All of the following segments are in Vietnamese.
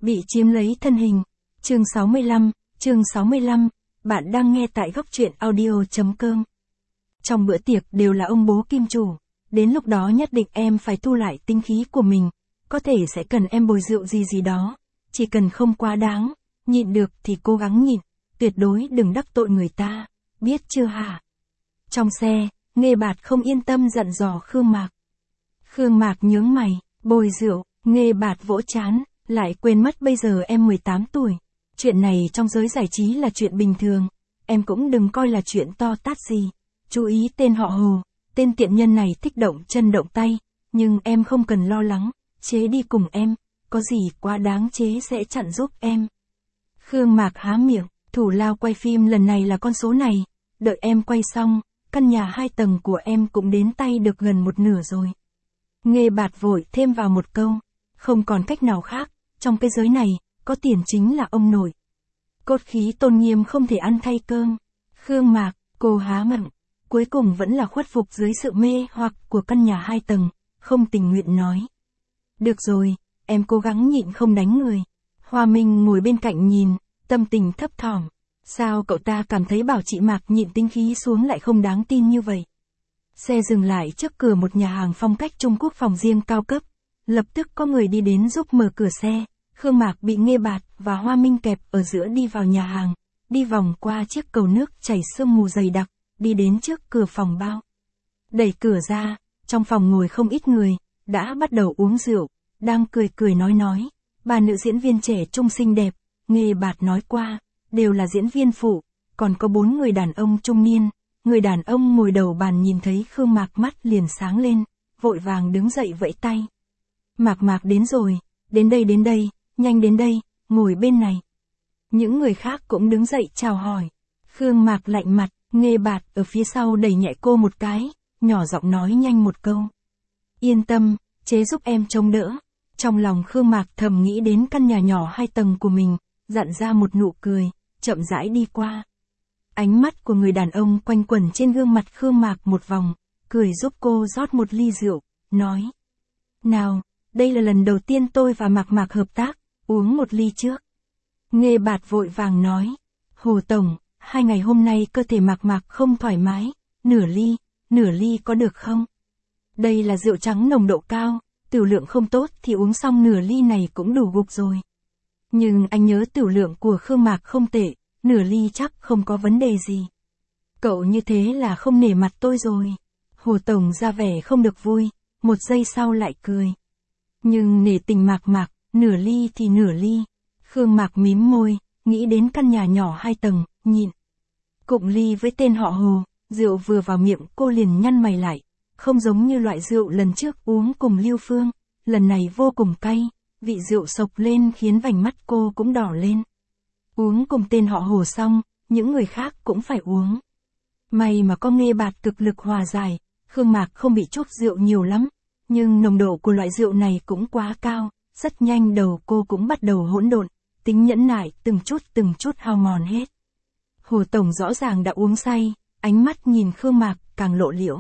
Bị chiếm lấy thân hình. Chương 65, bạn đang nghe tại góc truyện audio.com. Trong bữa tiệc đều là ông bố kim chủ, đến lúc đó nhất định em phải thu lại tinh khí của mình, có thể sẽ cần em bồi rượu gì đó, chỉ cần không quá đáng, nhịn được thì cố gắng nhịn, tuyệt đối đừng đắc tội người ta, biết chưa hả? Trong xe, Nghê Bạt không yên tâm dặn dò Khương Mạc. Khương Mạc nhướng mày, bồi rượu, Nghê Bạt vỗ trán, lại quên mất bây giờ em 18 tuổi. Chuyện này trong giới giải trí là chuyện bình thường, em cũng đừng coi là chuyện to tát gì. Chú ý tên họ Hồ, tên tiện nhân này thích động chân động tay, nhưng em không cần lo lắng, chế đi cùng em, có gì quá đáng chế sẽ chặn giúp em. Khương Mạc há miệng, thủ lao quay phim lần này là con số này, đợi em quay xong, căn nhà 2 tầng của em cũng đến tay được gần một nửa rồi. Nghê Bạt vội thêm vào một câu, không còn cách nào khác, trong cái giới này, có tiền chính là ông nội. Cốt khí tôn nghiêm không thể ăn thay cơm. Khương Mạc, cô há miệng, cuối cùng vẫn là khuất phục dưới sự mê hoặc của căn nhà 2 tầng, không tình nguyện nói. Được rồi, em cố gắng nhịn không đánh người. Hoa Minh ngồi bên cạnh nhìn, tâm tình thấp thỏm. Sao cậu ta cảm thấy bảo chị Mạc nhịn tinh khí xuống lại không đáng tin như vậy? Xe dừng lại trước cửa một nhà hàng phong cách Trung Quốc phòng riêng cao cấp. Lập tức có người đi đến giúp mở cửa xe. Khương Mạc bị Nghê Bạt và Hoa Minh kẹp ở giữa đi vào nhà hàng, đi vòng qua chiếc cầu nước chảy sương mù dày đặc, đi đến trước cửa phòng bao. Đẩy cửa ra, trong phòng ngồi không ít người, đã bắt đầu uống rượu, đang cười nói. Bà nữ diễn viên trẻ trung xinh đẹp, Nghê Bạt nói qua, đều là diễn viên phụ, còn có 4 người đàn ông trung niên. Người đàn ông ngồi đầu bàn nhìn thấy Khương Mạc mắt liền sáng lên, vội vàng đứng dậy vẫy tay. Mạc đến rồi, đến đây, nhanh đến đây, ngồi bên này. Những người khác cũng đứng dậy chào hỏi. Khương Mạc lạnh mặt, Nghê Bạt ở phía sau đẩy nhẹ cô một cái, nhỏ giọng nói nhanh một câu. Yên tâm, chế giúp em trông đỡ. Trong lòng Khương Mạc thầm nghĩ đến căn nhà nhỏ 2 tầng của mình, dặn ra một nụ cười, chậm rãi đi qua. Ánh mắt của người đàn ông quanh quẩn trên gương mặt Khương Mạc một vòng, cười giúp cô rót một ly rượu, nói. Nào, đây là lần đầu tiên tôi và Mạc hợp tác, uống một ly trước. Nghê Bạt vội vàng nói. Hồ Tổng, 2 ngày hôm nay cơ thể Mạc không thoải mái, nửa ly có được không? Đây là rượu trắng nồng độ cao, tửu lượng không tốt thì uống xong nửa ly này cũng đủ gục rồi. Nhưng anh nhớ tửu lượng của Khương Mạc không tệ, nửa ly chắc không có vấn đề gì. Cậu như thế là không nể mặt tôi rồi. Hồ Tổng ra vẻ không được vui, một giây sau lại cười. Nhưng nể tình Mạc, nửa ly thì nửa ly. Khương Mạc mím môi, nghĩ đến căn nhà nhỏ 2 tầng, nhịn. Cụng ly với tên họ Hồ, rượu vừa vào miệng cô liền nhăn mày lại. Không giống như loại rượu lần trước uống cùng Lưu Phương, lần này vô cùng cay, vị rượu sộc lên khiến vành mắt cô cũng đỏ lên. Uống cùng tên họ Hồ xong, những người khác cũng phải uống. May mà có Nghê Bạt cực lực hòa giải, Khương Mạc không bị chốc rượu nhiều lắm, nhưng nồng độ của loại rượu này cũng quá cao, rất nhanh đầu cô cũng bắt đầu hỗn độn, tính nhẫn nại từng chút hao mòn hết. Hồ Tổng rõ ràng đã uống say, ánh mắt nhìn Khương Mạc càng lộ liễu.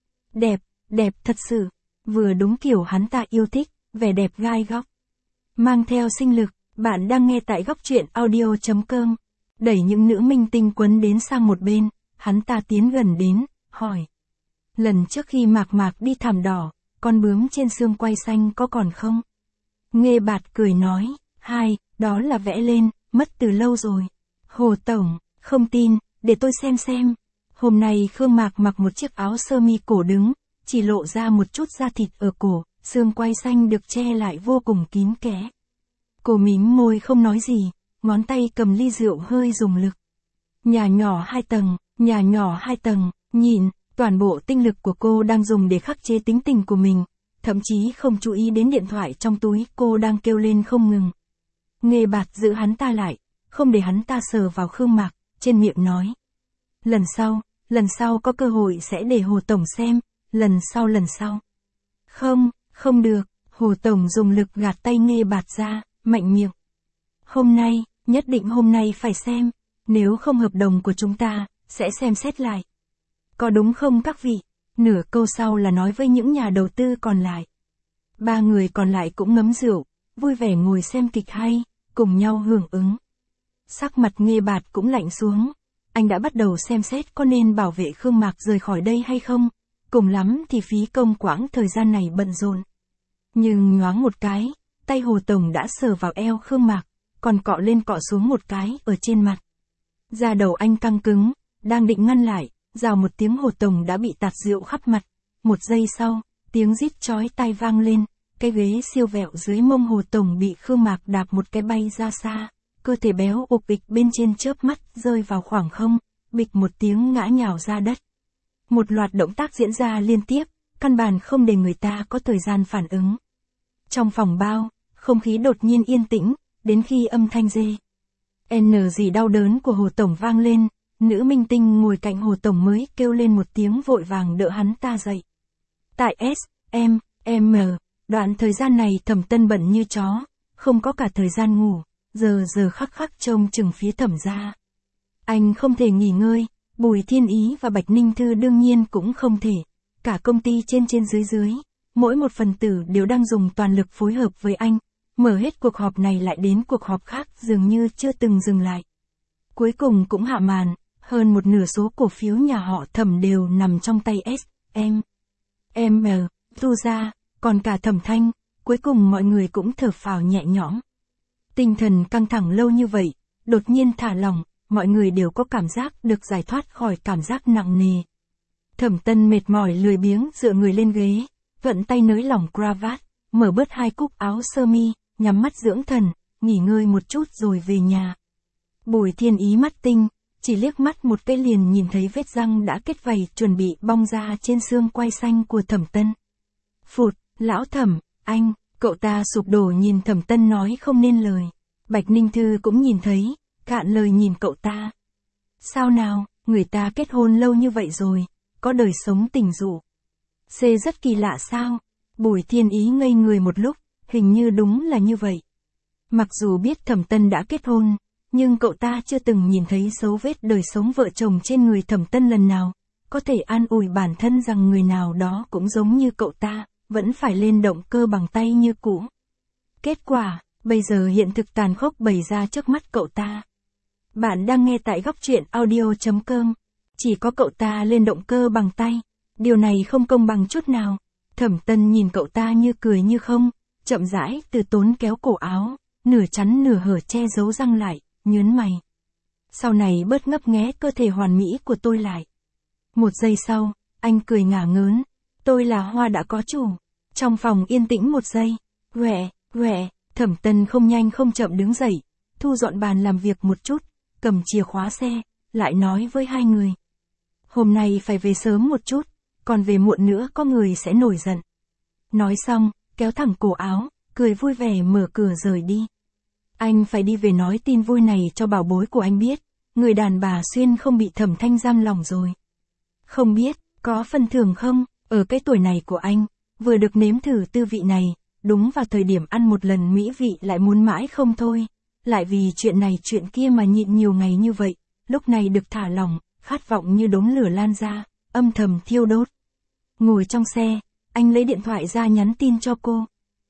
Đẹp thật sự, vừa đúng kiểu hắn ta yêu thích, vẻ đẹp gai góc. Mang theo sinh lực, bạn đang nghe tại góc truyện audio.com. Đẩy những nữ minh tinh quấn đến sang một bên, hắn ta tiến gần đến, hỏi. Lần trước khi Mạc đi thảm đỏ, con bướm trên xương quai xanh có còn không? Nghê Bạt cười nói, đó là vẽ lên, mất từ lâu rồi. Hồ Tổng, không tin, để tôi xem. Hôm nay Khương Mạc mặc một chiếc áo sơ mi cổ đứng, chỉ lộ ra một chút da thịt ở cổ, xương quai xanh được che lại vô cùng kín kẽ. Cô mím môi không nói gì, ngón tay cầm ly rượu hơi dùng lực. Nhà nhỏ 2 tầng, nhìn, toàn bộ tinh lực của cô đang dùng để khắc chế tính tình của mình, thậm chí không chú ý đến điện thoại trong túi cô đang kêu lên không ngừng. Nghê Bạt giữ hắn ta lại, không để hắn ta sờ vào Khương Mạc, trên miệng nói. Lần sau có cơ hội sẽ để Hồ Tổng xem, lần sau. Không được, Hồ Tổng dùng lực gạt tay Nghê Bạt ra, mạnh miệng. Nhất định hôm nay phải xem, nếu không hợp đồng của chúng ta, sẽ xem xét lại. Có đúng không các vị? Nửa câu sau là nói với những nhà đầu tư còn lại. 3 người còn lại cũng ngấm rượu, vui vẻ ngồi xem kịch hay, cùng nhau hưởng ứng. Sắc mặt Nghê Bạt cũng lạnh xuống. Anh đã bắt đầu xem xét có nên bảo vệ Khương Mạc rời khỏi đây hay không, cùng lắm thì phí công quãng thời gian này bận rộn. Nhưng nhoáng một cái, tay Hồ Tổng đã sờ vào eo Khương Mạc, còn cọ lên cọ xuống một cái ở trên mặt. Da đầu anh căng cứng, đang định ngăn lại, rào một tiếng Hồ Tổng đã bị tạt rượu khắp mặt. Một giây sau, tiếng rít chói tai vang lên, cái ghế siêu vẹo dưới mông Hồ Tổng bị Khương Mạc đạp một cái bay ra xa, cơ thể béo ục ịch bên trên chớp mắt rơi vào khoảng không, bịch một tiếng ngã nhào ra đất. Một loạt động tác diễn ra liên tiếp, căn bản không để người ta có thời gian phản ứng. Trong phòng bao, không khí đột nhiên yên tĩnh, đến khi âm thanh dê N gì đau đớn của Hồ Tổng vang lên, nữ minh tinh ngồi cạnh Hồ Tổng mới kêu lên một tiếng vội vàng đỡ hắn ta dậy. Tại M, đoạn thời gian này Thẩm Tân bận như chó, không có cả thời gian ngủ, giờ khắc trông chừng phía Thẩm gia. Anh không thể nghỉ ngơi, Bùi Thiên Ý và Bạch Ninh Thư đương nhiên cũng không thể, cả công ty trên dưới, mỗi một phần tử đều đang dùng toàn lực phối hợp với anh, mở hết cuộc họp này lại đến cuộc họp khác dường như chưa từng dừng lại. Cuối cùng cũng hạ màn, hơn một nửa số cổ phiếu nhà họ Thẩm đều nằm trong tay M, Thu ra, còn cả Thẩm Thanh, cuối cùng mọi người cũng thở phào nhẹ nhõm. Tinh thần căng thẳng lâu như vậy, đột nhiên thả lỏng, mọi người đều có cảm giác được giải thoát khỏi cảm giác nặng nề. Thẩm Tân mệt mỏi lười biếng dựa người lên ghế, vận tay nới lỏng cravat, mở bớt hai cúc áo sơ mi, nhắm mắt dưỡng thần, nghỉ ngơi một chút rồi về nhà. Bùi Thiên Ý mắt tinh, chỉ liếc mắt một cái liền nhìn thấy vết răng đã kết vảy chuẩn bị bong ra trên xương quai xanh của Thẩm Tân. Phụt, lão Thẩm, anh, cậu ta sụp đổ nhìn Thẩm Tân nói không nên lời. Bạch Ninh Thư cũng nhìn thấy, cạn lời nhìn cậu ta. Sao nào, người ta kết hôn lâu như vậy rồi, có đời sống tình dục. C rất kỳ lạ sao? Bùi Thiên Ý ngây người một lúc, hình như đúng là như vậy. Mặc dù biết Thẩm Tân đã kết hôn, nhưng cậu ta chưa từng nhìn thấy dấu vết đời sống vợ chồng trên người Thẩm Tân lần nào, có thể an ủi bản thân rằng người nào đó cũng giống như cậu ta, vẫn phải lên động cơ bằng tay như cũ. Kết quả, bây giờ hiện thực tàn khốc bày ra trước mắt cậu ta. Bạn đang nghe tại góc truyện audio.com. Chỉ có cậu ta lên động cơ bằng tay. Điều này không công bằng chút nào. Thẩm Tân nhìn cậu ta như cười như không, chậm rãi từ tốn kéo cổ áo, nửa chắn nửa hở che giấu răng lại, nhớn mày. Sau này bớt ngấp nghé cơ thể hoàn mỹ của tôi lại. Một giây sau, anh cười ngả ngớn. Tôi là hoa đã có chủ. Trong phòng yên tĩnh một giây. Quẹ, Thẩm Tân không nhanh không chậm đứng dậy, thu dọn bàn làm việc một chút, cầm chìa khóa xe, lại nói với hai người. Hôm nay phải về sớm một chút, còn về muộn nữa có người sẽ nổi giận. Nói xong, kéo thẳng cổ áo, cười vui vẻ mở cửa rời đi. Anh phải đi về nói tin vui này cho bảo bối của anh biết, người đàn bà Xuyên không bị Thẩm Thanh giam lòng rồi. Không biết, có phần thưởng không, ở cái tuổi này của anh, vừa được nếm thử tư vị này, đúng vào thời điểm ăn một lần mỹ vị lại muốn mãi không thôi, lại vì chuyện này chuyện kia mà nhịn nhiều ngày như vậy, lúc này được thả lỏng, khát vọng như đống lửa lan ra, âm thầm thiêu đốt. Ngồi trong xe, anh lấy điện thoại ra nhắn tin cho cô.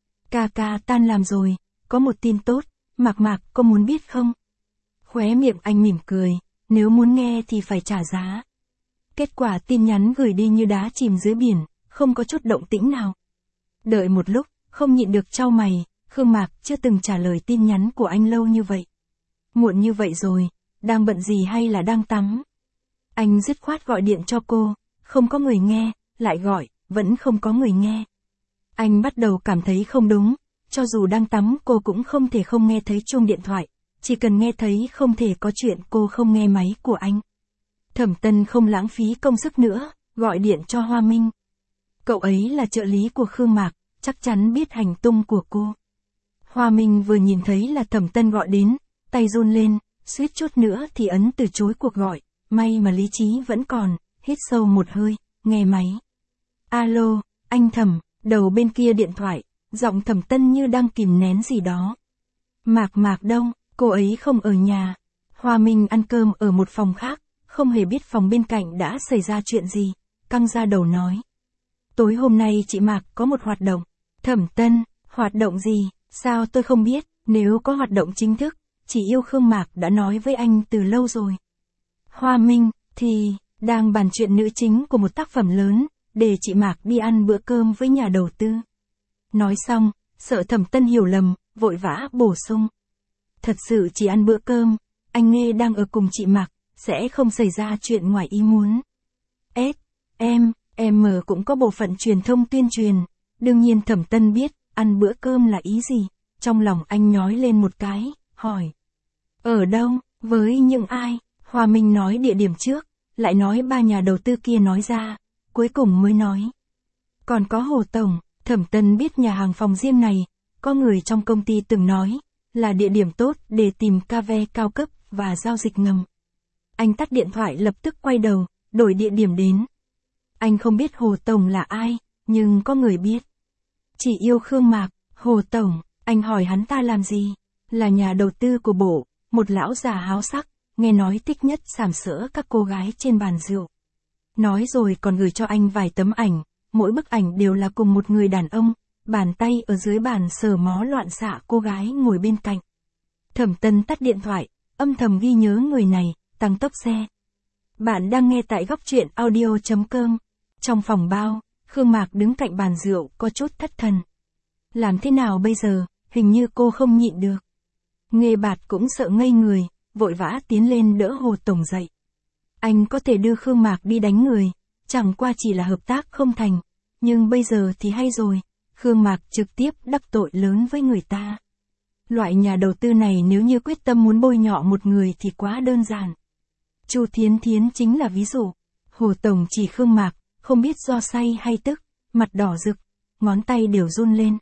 Ca tan làm rồi, có một tin tốt, Mạc có muốn biết không? Khóe miệng anh mỉm cười, nếu muốn nghe thì phải trả giá. Kết quả tin nhắn gửi đi như đá chìm dưới biển, không có chút động tĩnh nào. Đợi một lúc, không nhịn được chau mày, Khương Mạc chưa từng trả lời tin nhắn của anh lâu như vậy. Muộn như vậy rồi, đang bận gì hay là đang tắm? Anh dứt khoát gọi điện cho cô, không có người nghe, lại gọi, vẫn không có người nghe. Anh bắt đầu cảm thấy không đúng, cho dù đang tắm cô cũng không thể không nghe thấy chuông điện thoại, chỉ cần nghe thấy không thể có chuyện cô không nghe máy của anh. Thẩm Tân không lãng phí công sức nữa, gọi điện cho Hoa Minh. Cậu ấy là trợ lý của Khương Mạc, chắc chắn biết hành tung của cô. Hoa Minh vừa nhìn thấy là Thẩm Tân gọi đến, tay run lên, suýt chút nữa thì ấn từ chối cuộc gọi, may mà lý trí vẫn còn, hít sâu một hơi, nghe máy. Alo, anh Thẩm, đầu bên kia điện thoại, giọng Thẩm Tân như đang kìm nén gì đó. Mạc đâu, cô ấy không ở nhà. Hoa Minh ăn cơm ở một phòng khác, không hề biết phòng bên cạnh đã xảy ra chuyện gì, căng ra đầu nói. Tối hôm nay chị Mạc có một hoạt động. Thẩm Tân, hoạt động gì, sao tôi không biết? Nếu có hoạt động chính thức, chị yêu Khương Mạc đã nói với anh từ lâu rồi. Hoa Minh, thì, đang bàn chuyện nữ chính của một tác phẩm lớn, để chị Mạc đi ăn bữa cơm với nhà đầu tư. Nói xong, sợ Thẩm Tân hiểu lầm, vội vã bổ sung. Thật sự chỉ ăn bữa cơm, anh Nghê đang ở cùng chị Mạc, sẽ không xảy ra chuyện ngoài ý muốn. Em cũng có bộ phận truyền thông tuyên truyền, đương nhiên Thẩm Tân biết, ăn bữa cơm là ý gì, trong lòng anh nhói lên một cái, hỏi. Ở đâu, với những ai? Hoa Minh nói địa điểm trước, lại nói ba nhà đầu tư kia nói ra, cuối cùng mới nói. Còn có Hồ Tổng, Thẩm Tân biết nhà hàng phòng riêng này, có người trong công ty từng nói, là địa điểm tốt để tìm cave cao cấp và giao dịch ngầm. Anh tắt điện thoại lập tức quay đầu, đổi địa điểm đến. Anh không biết Hồ Tổng là ai, nhưng có người biết. Chỉ yêu Khương Mạc, Hồ Tổng, anh hỏi hắn ta làm gì? Là nhà đầu tư của bộ, một lão già háo sắc, nghe nói thích nhất sàm sỡ các cô gái trên bàn rượu. Nói rồi còn gửi cho anh vài tấm ảnh, mỗi bức ảnh đều là cùng một người đàn ông, bàn tay ở dưới bàn sờ mó loạn xạ cô gái ngồi bên cạnh. Thẩm Tân tắt điện thoại, âm thầm ghi nhớ người này, tăng tốc xe. Bạn đang nghe tại góc truyện audio.com. Trong phòng bao, Khương Mạc đứng cạnh bàn rượu có chút thất thần. Làm thế nào bây giờ, hình như cô không nhịn được. Nghê Bạt cũng sợ ngây người, vội vã tiến lên đỡ Hồ Tổng dậy. Anh có thể đưa Khương Mạc đi đánh người, chẳng qua chỉ là hợp tác không thành. Nhưng bây giờ thì hay rồi, Khương Mạc trực tiếp đắc tội lớn với người ta. Loại nhà đầu tư này nếu như quyết tâm muốn bôi nhọ một người thì quá đơn giản. Chu Thiến Thiến chính là ví dụ. Hồ Tổng chỉ Khương Mạc, không biết do say hay tức, mặt đỏ rực, ngón tay đều run lên.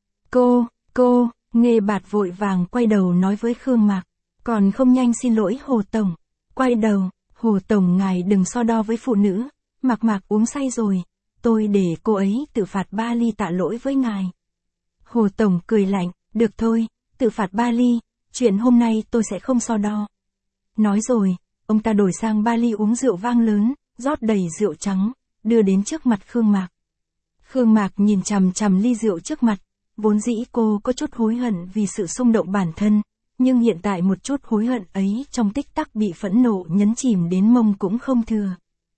Cô, Nghê Bạt vội vàng quay đầu nói với Khương Mạc, còn không nhanh xin lỗi Hồ Tổng. Quay đầu, Hồ Tổng ngài đừng so đo với phụ nữ, Mạc uống say rồi, tôi để cô ấy tự phạt 3 ly tạ lỗi với ngài. Hồ Tổng cười lạnh, được thôi, tự phạt 3 ly, chuyện hôm nay tôi sẽ không so đo. Nói rồi, ông ta đổi sang 3 ly uống rượu vang lớn, rót đầy rượu trắng, đưa đến trước mặt Khương Mạc. Khương Mạc nhìn chằm chằm ly rượu trước mặt, vốn dĩ cô có chút hối hận vì sự xung động bản thân, nhưng hiện tại một chút hối hận ấy trong tích tắc bị phẫn nộ nhấn chìm đến mông cũng không thừa.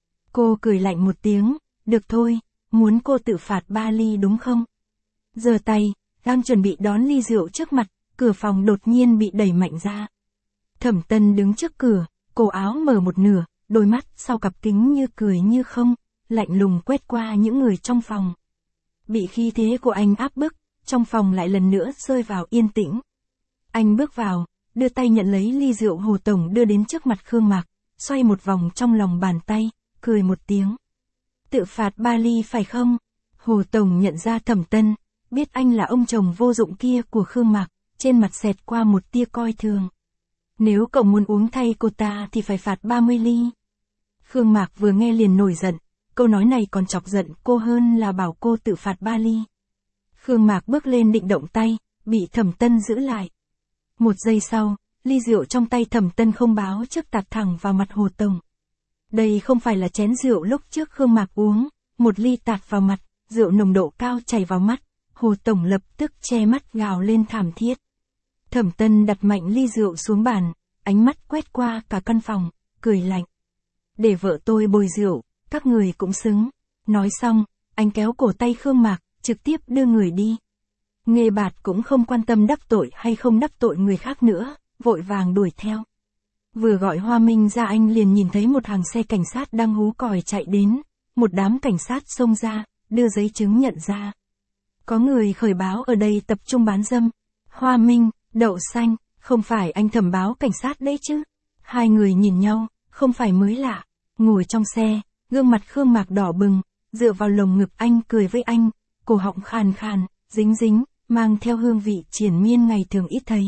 Cô cười lạnh một tiếng, được thôi, muốn cô tự phạt 3 ly đúng không? Giơ tay, đang chuẩn bị đón ly rượu trước mặt, cửa phòng đột nhiên bị đẩy mạnh ra. Thẩm Tân đứng trước cửa, cổ áo mở một nửa, đôi mắt sau cặp kính như cười như không, lạnh lùng quét qua những người trong phòng. Bị khí thế của anh áp bức, trong phòng lại lần nữa rơi vào yên tĩnh. Anh bước vào, đưa tay nhận lấy ly rượu Hồ Tổng đưa đến trước mặt Khương Mạc, xoay một vòng trong lòng bàn tay, cười một tiếng. Tự phạt 3 ly phải không? Hồ Tổng nhận ra Thẩm Tân, biết anh là ông chồng vô dụng kia của Khương Mạc, trên mặt xẹt qua một tia coi thường. Nếu cậu muốn uống thay cô ta thì phải phạt 30 ly. Khương Mạc vừa nghe liền nổi giận, câu nói này còn chọc giận cô hơn là bảo cô tự phạt 3 ly. Khương Mạc bước lên định động tay, bị Thẩm Tân giữ lại. Một giây sau, ly rượu trong tay Thẩm Tân không báo trước tạt thẳng vào mặt Hồ Tổng. Đây không phải là chén rượu lúc trước Khương Mạc uống, một ly tạt vào mặt, rượu nồng độ cao chảy vào mắt, Hồ Tổng lập tức che mắt gào lên thảm thiết. Thẩm Tân đặt mạnh ly rượu xuống bàn, ánh mắt quét qua cả căn phòng, cười lạnh. Để vợ tôi bồi rượu, các người cũng xứng. Nói xong, anh kéo cổ tay Khương Mạc, trực tiếp đưa người đi. Nghê Bạt cũng không quan tâm đắc tội hay không đắc tội người khác nữa, vội vàng đuổi theo. Vừa gọi Hoa Minh ra anh liền nhìn thấy một hàng xe cảnh sát đang hú còi chạy đến, một đám cảnh sát xông ra, đưa giấy chứng nhận ra. Có người khởi báo ở đây tập trung bán dâm. Hoa Minh, đậu xanh, không phải anh Thẩm báo cảnh sát đấy chứ? Hai người nhìn nhau, không phải mới lạ. Ngồi trong xe, gương mặt Khương Mạc đỏ bừng, dựa vào lồng ngực anh cười với anh, cổ họng khàn khàn, dính dính, mang theo hương vị triền miên ngày thường ít thấy.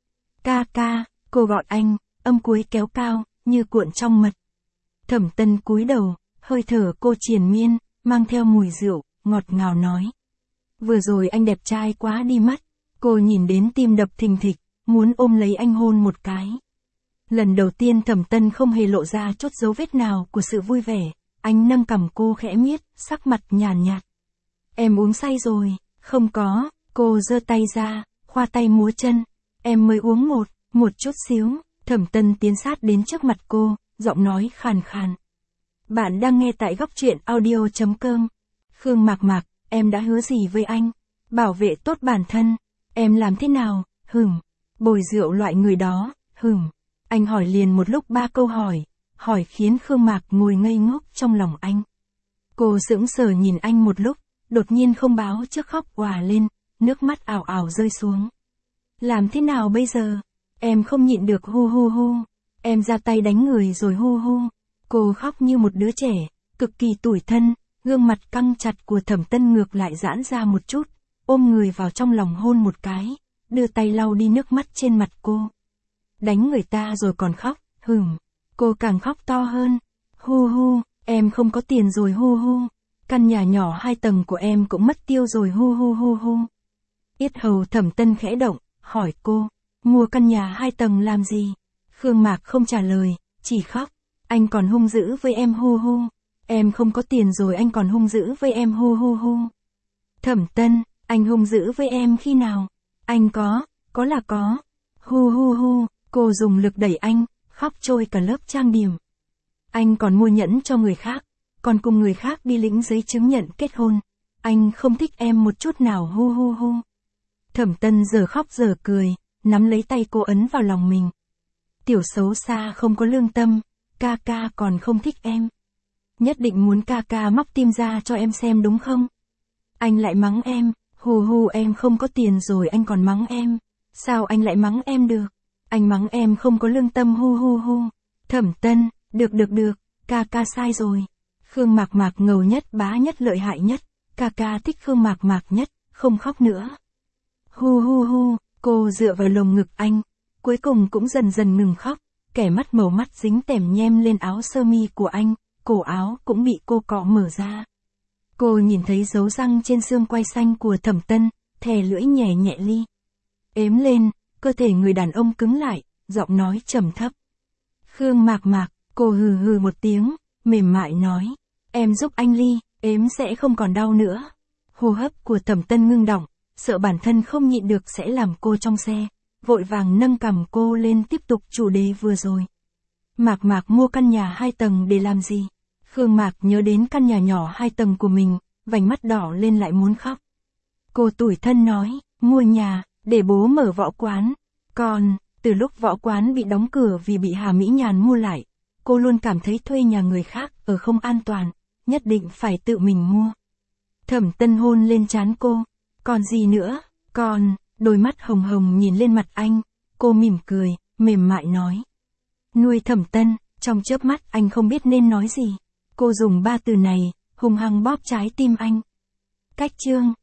Ca ca, cô gọi anh, âm cuối kéo cao, như cuộn trong mật. Thẩm Tân cúi đầu, hơi thở cô triền miên, mang theo mùi rượu, ngọt ngào nói. Vừa rồi anh đẹp trai quá đi mất, cô nhìn đến tim đập thình thịch, muốn ôm lấy anh hôn một cái. Lần đầu tiên Thẩm Tân không hề lộ ra chút dấu vết nào của sự vui vẻ, anh nâng cằm cô khẽ miết, sắc mặt nhàn nhạt. Em uống say rồi, không có, cô giơ tay ra, khoa tay múa chân, Em mới uống một chút xíu. Thẩm Tân tiến sát đến trước mặt cô, giọng nói khàn khàn. Bạn đang nghe tại góc truyện audio.com. Khương Mạc Mạc, em đã hứa gì với anh? Bảo vệ tốt bản thân. Em làm thế nào? Bồi rượu loại người đó. Anh hỏi liền một lúc 3 câu hỏi khiến Khương Mạc ngồi ngây ngốc trong lòng anh. Cô sững sờ nhìn anh một lúc, đột nhiên không báo trước khóc òa lên, nước mắt ảo ảo rơi xuống. Làm thế nào bây giờ? Em không nhịn được hu. Em ra tay đánh người rồi hu. Cô khóc như một đứa trẻ, cực kỳ tủi thân, gương mặt căng chặt của Thẩm Tân ngược lại giãn ra một chút, ôm người vào trong lòng hôn một cái, đưa tay lau đi nước mắt trên mặt cô. Đánh người ta rồi còn khóc, Cô càng khóc to hơn. Hu, em không có tiền rồi hu. Căn nhà nhỏ 2 tầng của em cũng mất tiêu rồi hu. Yết hầu Thẩm Tân khẽ động, hỏi cô, mua căn nhà 2 tầng làm gì? Khương Mạc không trả lời, chỉ khóc. Anh còn hung dữ với em hu. Em không có tiền rồi anh còn hung dữ với em hu. Thẩm Tân, anh hung dữ với em khi nào? Anh có là có. Hu, cô dùng lực đẩy anh, khóc trôi cả lớp trang điểm. Anh còn mua nhẫn cho người khác, còn cùng người khác đi lĩnh giấy chứng nhận kết hôn. Anh không thích em một chút nào hu. Thẩm Tân giờ khóc giờ cười, nắm lấy tay cô ấn vào lòng mình. Tiểu xấu xa không có lương tâm, ca còn không thích em. Nhất định muốn ca móc tim ra cho em xem đúng không? Anh lại mắng em, hu em không có tiền rồi anh còn mắng em. Sao anh lại mắng em được? Anh mắng em không có lương tâm hu. Thẩm Tân, được, ca sai rồi. Khương Mạc Mạc ngầu nhất bá nhất lợi hại nhất, ca thích Khương Mạc Mạc nhất, không khóc nữa. Hu, cô dựa vào lồng ngực anh, cuối cùng cũng dần dần ngừng khóc, kẻ mắt màu mắt dính tẻm nhem lên áo sơ mi của anh, cổ áo cũng bị cô cọ mở ra. Cô nhìn thấy dấu răng trên xương quai xanh của Thẩm Tân, thè lưỡi nhẹ ly. Ếm lên, cơ thể người đàn ông cứng lại, giọng nói trầm thấp. Khương Mạc Mạc, cô hừ một tiếng, mềm mại nói. Em giúp anh ly, ếm sẽ không còn đau nữa. Hô hấp của Thẩm Tân ngưng đọng, sợ bản thân không nhịn được sẽ làm cô trong xe, vội vàng nâng cằm cô lên tiếp tục chủ đề vừa rồi. Mạc Mạc mua căn nhà 2 tầng để làm gì? Khương Mạc nhớ đến căn nhà nhỏ 2 tầng của mình, vành mắt đỏ lên lại muốn khóc. Cô tủi thân nói, mua nhà, để bố mở võ quán. Còn, từ lúc võ quán bị đóng cửa vì bị Hà Mỹ Nhàn mua lại, cô luôn cảm thấy thuê nhà người khác ở không an toàn, nhất định phải tự mình mua. Thẩm Tân hôn lên trán cô. Còn gì nữa? Còn, đôi mắt hồng hồng nhìn lên mặt anh, cô mỉm cười, mềm mại nói. Nuôi Thẩm Tân, trong chớp mắt anh không biết nên nói gì. Cô dùng 3 từ này, hung hăng bóp trái tim anh. Cách chương